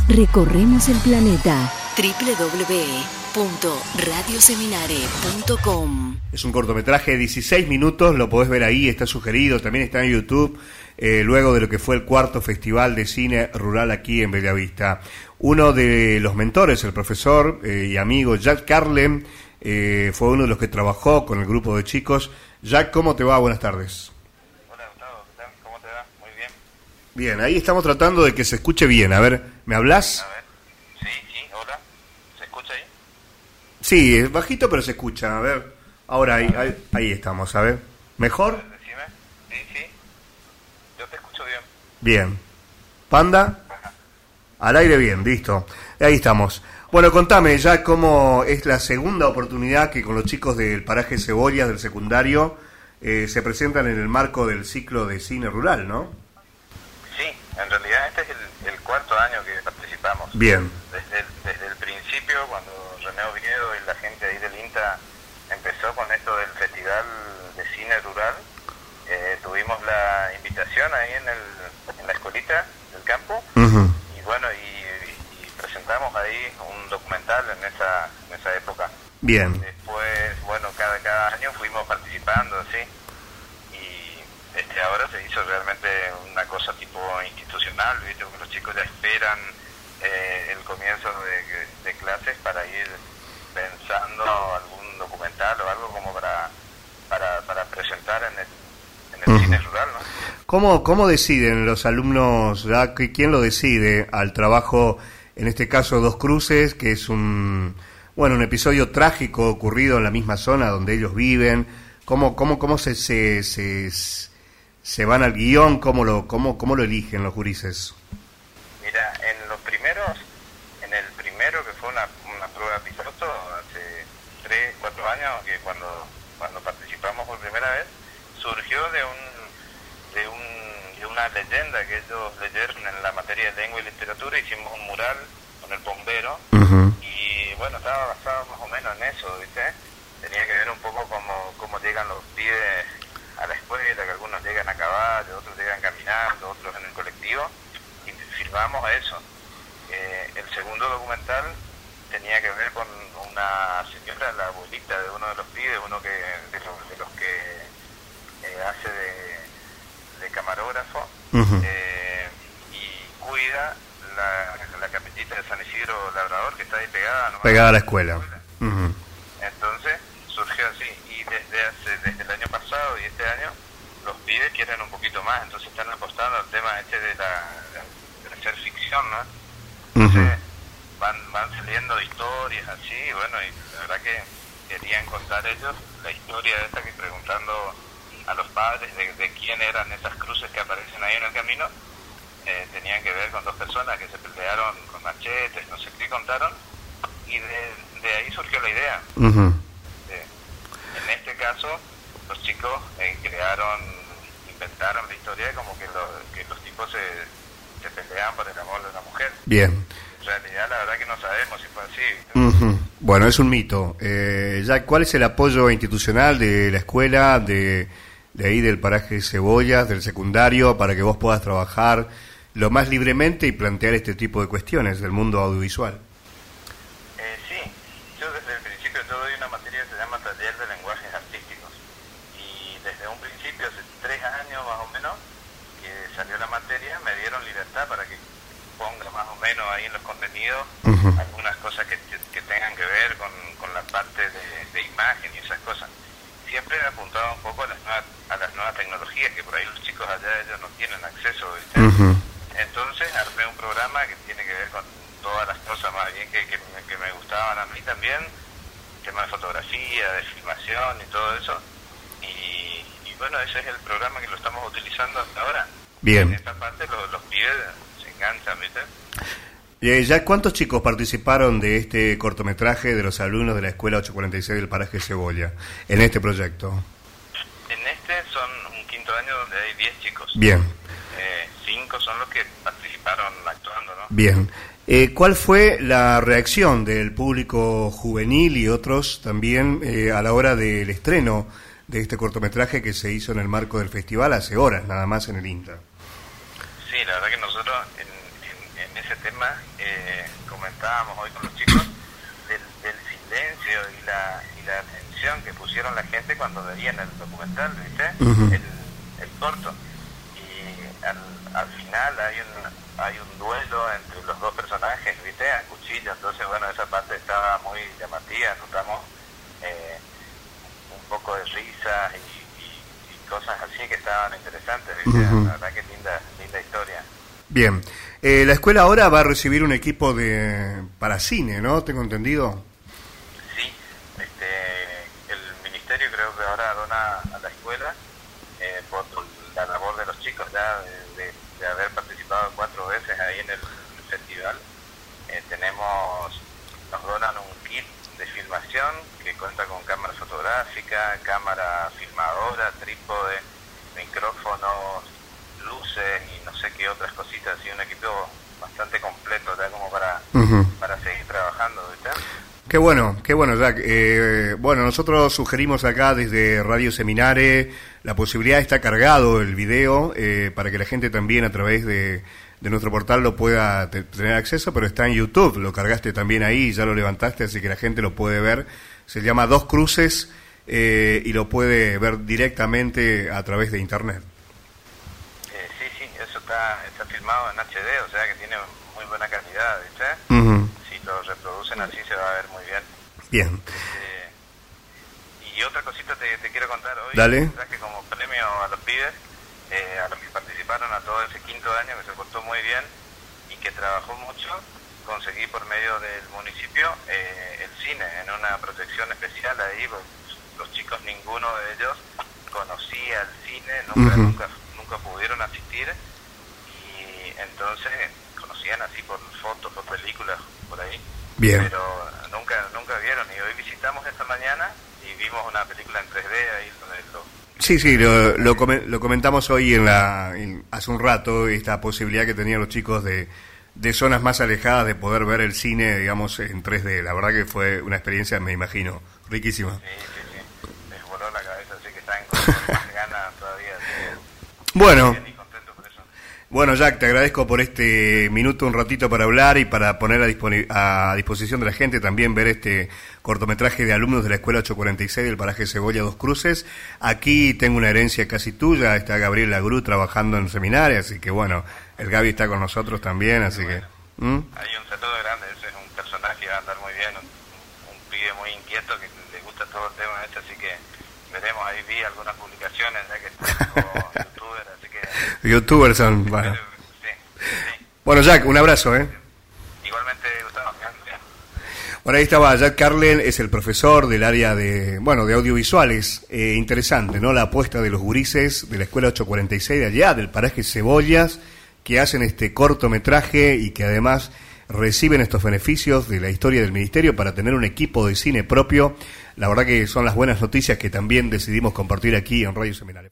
Recorremos el planeta. www.radioseminare.com. Es un cortometraje de 16 minutos, lo podés ver ahí, está sugerido, también está en YouTube, luego de lo que fue el cuarto Festival de Cine Rural aquí en Bellavista. Uno de los mentores, el profesor y amigo Jack Carlem, fue uno de los que trabajó con el grupo de chicos. Jack, ¿cómo te va? Buenas tardes. Hola, Gustavo, ¿qué tal? ¿Cómo te va? Muy bien. Bien, ahí estamos tratando de que se escuche bien. A ver, ¿me hablas? A ver. Sí, hola. ¿Se escucha ahí? Sí, es bajito pero se escucha. A ver, ahora ahí estamos, a ver. ¿Mejor? Decime. Sí. Yo te escucho bien. Bien. ¿Panda? Ajá. Al aire bien, listo. Ahí estamos. Bueno, contame ya cómo es la segunda oportunidad que con los chicos del paraje Cebollas del secundario se presentan en el marco del ciclo de cine rural, ¿no? Sí, en realidad este es el cuarto año que participamos. Bien. Desde el principio, cuando René Oviedo y la gente ahí del INTA empezó con esto del Festival de Cine Rural, tuvimos la invitación ahí en la escuelita del campo. Uh-huh. Y bueno, y presentamos ahí un documental en esa época. Bien. Después, bueno, cada año fuimos participando, así. Y ahora se hizo realmente una cosa tipo institucional, ¿viste? Porque los chicos ya esperan el comienzo de clases para ir pensando algún documental o algo como para presentar en el Uh-huh. cine rural, ¿no? ¿Cómo deciden los alumnos, ya, quién lo decide al trabajo, en este caso Dos Cruces, que es un episodio trágico ocurrido en la misma zona donde ellos viven? ¿Cómo se van al guión? ¿Cómo lo eligen los gurises? Mira, en el primero que fue una prueba piloto hace 3-4 años, que cuando participamos por primera vez, surgió de una leyenda que ellos leyeron en la materia de lengua y literatura. Hicimos un mural con el bombero. Uh-huh. Y bueno, estaba basado más o menos en eso, ¿viste? Tenía que ver un poco cómo llegan los pibes a la escuela, que algunos llegan a caballo, otros llegan caminando, otros en el colectivo, y filmamos eso. El segundo documental tenía que ver con una señora, la abuelita de uno de los pibes, uno de los que hace de camarógrafo. Uh-huh. Y cuida la capillita de San Isidro Labrador, que está ahí pegada a la escuela. Uh-huh. Entonces surgió así, y desde el año pasado y este año los pibes quieren un poquito más, entonces están apostando al tema de hacer ficción, ¿no? Entonces van saliendo historias así, y bueno, y la verdad que querían contar ellos la historia de esta, que preguntando a los padres de quién eran esas cruces que aparecen ahí en el camino. Tenían que ver con dos personas que se pelearon con machetes, no sé qué contaron, y de ahí surgió la idea. Uh-huh. En este caso, los chicos inventaron la historia como que los tipos se peleaban por el amor de una mujer. Bien. En realidad, la verdad que no sabemos si fue así. Uh-huh. Bueno, es un mito. Jack, ¿cuál es el apoyo institucional de la escuela, de ahí del paraje Cebollas, del secundario, para que vos puedas trabajar lo más libremente y plantear este tipo de cuestiones del mundo audiovisual? Sí, yo desde el principio doy una materia que se llama Taller de Lenguajes Artísticos, y desde un principio, hace 3 años más o menos, que salió la materia, me dieron libertad para que ponga más o menos ahí en los contenidos Uh-huh. algunas cosas que tengan que ver con la parte de imagen y esas cosas. Siempre he apuntado un poco a las nuevas tecnologías, que por ahí los chicos allá ellos no tienen acceso, ¿viste? Uh-huh. Entonces armé un programa que tiene que ver con todas las cosas más bien que me gustaban a mí también, tema de fotografía, de filmación y todo eso. Y bueno, ese es el programa que lo estamos utilizando hasta ahora. Bien. En esta parte los pibes se enganchan, ¿viste? Jack, ¿cuántos chicos participaron de este cortometraje de los alumnos de la Escuela 846 del paraje Cebolla en este proyecto? En este son un quinto año donde hay 10 chicos. Bien. 5 son los que participaron actuando, ¿no? Bien. ¿Cuál fue la reacción del público juvenil y otros también a la hora del estreno de este cortometraje que se hizo en el marco del festival hace horas, nada más en el INTA? Sí, la verdad que nosotros en ese tema, comentábamos hoy con los chicos del silencio y la atención que pusieron la gente cuando veían el documental, ¿viste? El corto. Y al final hay un duelo entre los dos personajes, ¿viste? A cuchillo. Entonces, bueno, esa parte estaba muy llamativa. Notamos un poco de risa y cosas así que estaban interesantes, ¿viste? La verdad que linda historia. Bien. La escuela ahora va a recibir un equipo para cine, ¿no? ¿Tengo entendido? Sí. El ministerio creo que ahora dona a la escuela por la labor de los chicos ya de haber participado 4 veces ahí en el festival. Nos donan un kit de filmación que cuenta con cámara fotográfica, cámara filmadora, trípode, micrófonos, luces y no sé qué otras cositas, así un equipo bastante completo ya como para seguir trabajando, ¿viste? Qué bueno, Jack. Bueno, nosotros sugerimos acá desde Radio Seminare la posibilidad, está cargado el video para que la gente también a través de nuestro portal lo pueda tener acceso, pero está en YouTube, lo cargaste también ahí, ya lo levantaste, así que la gente lo puede ver. Se llama Dos Cruces y lo puede ver directamente a través de internet. Sí, eso está filmado en HD, o sea que tiene muy buena calidad, ¿viste? Si lo reproducen así se va a ver muy bien. Bien. Y otra cosita te quiero contar hoy. Dale. Que como premio a los pibes, a los que participaron a todo ese 5º año, que se portó muy bien y que trabajó mucho, conseguí por medio del municipio el cine en una protección especial ahí. Los chicos, ninguno de ellos conocía el cine, nunca pudieron asistir, y entonces conocían así por fotos, por películas, por ahí. Bien. Pero nunca vieron, y hoy visitamos esta mañana y vimos una película en 3D ahí Sí, lo comentamos hoy hace un rato, esta posibilidad que tenían los chicos de zonas más alejadas de poder ver el cine, digamos, en 3D. La verdad que fue una experiencia, me imagino, riquísima. Sí. Les voló la cabeza, así que están con más ganas todavía. Bueno. Bien y contento por eso. Bueno, Jack, te agradezco por este minuto, un ratito para hablar y para poner a disposición de la gente también ver este cortometraje de alumnos de la Escuela 846 del paraje Cebolla Dos Cruces. Aquí tengo una herencia casi tuya, está Gabriel Lagrú trabajando en el seminario, así que bueno, el Gaby está con nosotros también, así que... Hay un saludo grande, ese es un personaje que va a andar muy bien, un pibe muy inquieto que le gusta todo el tema este, así que veremos, ahí vi algunas publicaciones ya que están como youtubers, así que... Youtubers son, bueno. Sí. Bueno, Jack, un abrazo, Igualmente, Gustavo. Bueno, ahí estaba Jack Carlen, es el profesor del área de audiovisuales. Interesante, ¿no? La apuesta de los gurises de la Escuela 846 de allá, del paraje Cebollas, que hacen este cortometraje y que además reciben estos beneficios de la historia del ministerio para tener un equipo de cine propio. La verdad que son las buenas noticias que también decidimos compartir aquí en Radio Seminario.